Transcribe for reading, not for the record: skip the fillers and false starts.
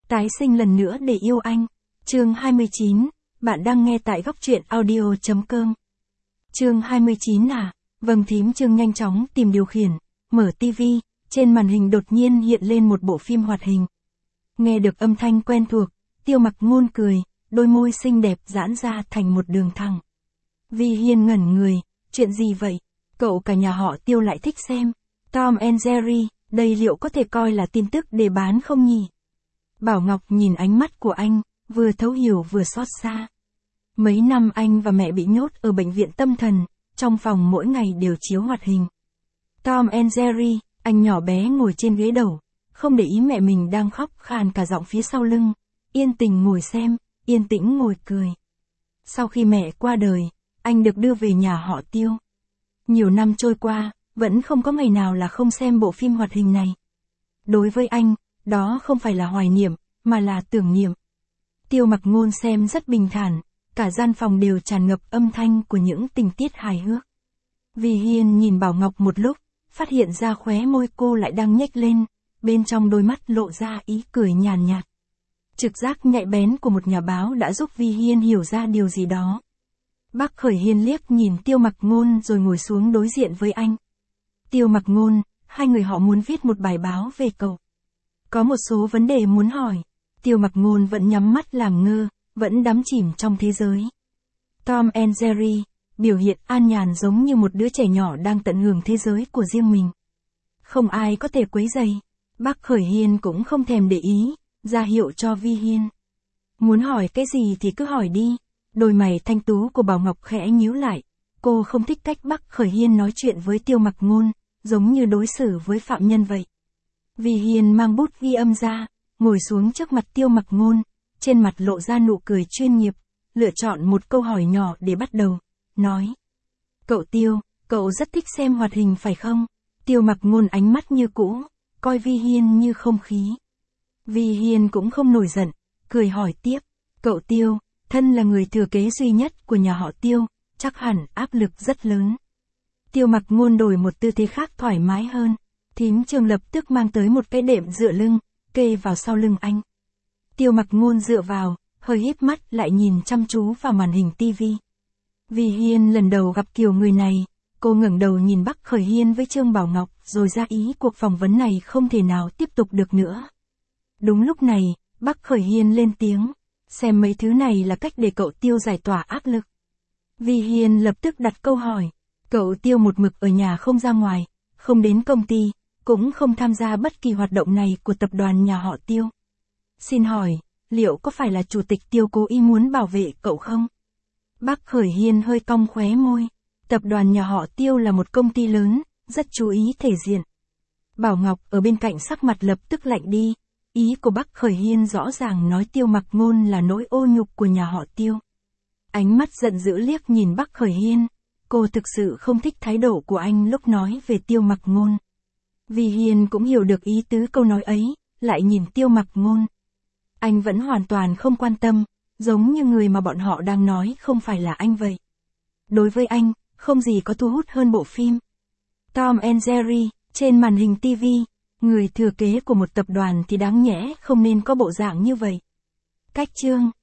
Tái sinh lần nữa để yêu anh. Chương 29, bạn đang nghe tại góc truyện audio.com. Chương 29 à? Vâng, thím Trương nhanh chóng tìm điều khiển, mở tivi, trên màn hình đột nhiên hiện lên một bộ phim hoạt hình. Nghe được âm thanh quen thuộc, Tiêu Mặc Ngôn cười, đôi môi xinh đẹp giãn ra thành một đường thẳng. Vi Hiên ngẩn người, chuyện gì vậy? Cậu cả nhà họ Tiêu lại thích xem Tom and Jerry, đây liệu có thể coi là tin tức để bán không nhỉ? Bảo Ngọc nhìn ánh mắt của anh, vừa thấu hiểu vừa xót xa. Mấy năm anh và mẹ bị nhốt ở bệnh viện tâm thần, trong phòng mỗi ngày đều chiếu hoạt hình. Tom and Jerry, anh nhỏ bé ngồi trên ghế đầu, không để ý mẹ mình đang khóc khàn cả giọng phía sau lưng, yên tình ngồi xem, yên tĩnh ngồi cười. Sau khi mẹ qua đời, anh được đưa về nhà họ Tiêu. Nhiều năm trôi qua, vẫn không có ngày nào là không xem bộ phim hoạt hình này. Đối với anh, đó không phải là hoài niệm, mà là tưởng niệm. Tiêu Mặc Ngôn xem rất bình thản, cả gian phòng đều tràn ngập âm thanh của những tình tiết hài hước. Vi Hiên nhìn Bảo Ngọc một lúc, phát hiện ra khóe môi cô lại đang nhếch lên, bên trong đôi mắt lộ ra ý cười nhàn nhạt. Trực giác nhạy bén của một nhà báo đã giúp Vi Hiên hiểu ra điều gì đó. Bác Khởi Hiên liếc nhìn Tiêu Mặc Ngôn rồi ngồi xuống đối diện với anh. Tiêu Mặc Ngôn, hai người họ muốn viết một bài báo về cậu. Có một số vấn đề muốn hỏi. Tiêu Mặc Ngôn vẫn nhắm mắt làm ngơ, vẫn đắm chìm trong thế giới. Tom and Jerry, biểu hiện an nhàn giống như một đứa trẻ nhỏ đang tận hưởng thế giới của riêng mình. Không ai có thể quấy rầy. Bác Khởi Hiên cũng không thèm để ý, ra hiệu cho Vi Hiên. Muốn hỏi cái gì thì cứ hỏi đi. Đôi mày thanh tú của Bảo Ngọc khẽ nhíu lại. Cô không thích cách Bác Khởi Hiên nói chuyện với Tiêu Mặc Ngôn, giống như đối xử với phạm nhân vậy. Vi Hiên mang bút ghi âm ra, ngồi xuống trước mặt Tiêu Mặc Ngôn, trên mặt lộ ra nụ cười chuyên nghiệp, lựa chọn một câu hỏi nhỏ để bắt đầu, nói. Cậu Tiêu, cậu rất thích xem hoạt hình phải không? Tiêu Mặc Ngôn ánh mắt như cũ, coi Vi Hiên như không khí. Vi Hiên cũng không nổi giận, cười hỏi tiếp. Cậu Tiêu, thân là người thừa kế duy nhất của nhà họ Tiêu, chắc hẳn áp lực rất lớn. Tiêu Mặc Ngôn đổi một tư thế khác thoải mái hơn. Thím Trương lập tức mang tới một cái đệm dựa lưng, kê vào sau lưng anh. Tiêu Mặc Ngôn dựa vào, hơi híp mắt lại nhìn chăm chú vào màn hình tivi. Vi Hiên lần đầu gặp kiểu người này, cô ngẩng đầu nhìn Bác Khởi Hiên với Trương Bảo Ngọc rồi ra ý cuộc phỏng vấn này không thể nào tiếp tục được nữa. Đúng lúc này, Bác Khởi Hiên lên tiếng, xem mấy thứ này là cách để cậu Tiêu giải tỏa áp lực. Vi Hiên lập tức đặt câu hỏi, cậu Tiêu một mực ở nhà không ra ngoài, không đến công ty, cũng không tham gia bất kỳ hoạt động này của tập đoàn nhà họ Tiêu. Xin hỏi, liệu có phải là Chủ tịch Tiêu cố ý muốn bảo vệ cậu không? Bác Khởi Hiên hơi cong khóe môi. Tập đoàn nhà họ Tiêu là một công ty lớn, rất chú ý thể diện. Bảo Ngọc ở bên cạnh sắc mặt lập tức lạnh đi. Ý của Bác Khởi Hiên rõ ràng nói Tiêu Mặc Ngôn là nỗi ô nhục của nhà họ Tiêu. Ánh mắt giận dữ liếc nhìn Bác Khởi Hiên. Cô thực sự không thích thái độ của anh lúc nói về Tiêu Mặc Ngôn. Vi Hiên cũng hiểu được ý tứ câu nói ấy, lại nhìn Tiêu Mặc Ngôn. Anh vẫn hoàn toàn không quan tâm, giống như người mà bọn họ đang nói không phải là anh vậy. Đối với anh, không gì có thu hút hơn bộ phim Tom and Jerry, trên màn hình TV, người thừa kế của một tập đoàn thì đáng nhẽ không nên có bộ dạng như vậy. Cách chương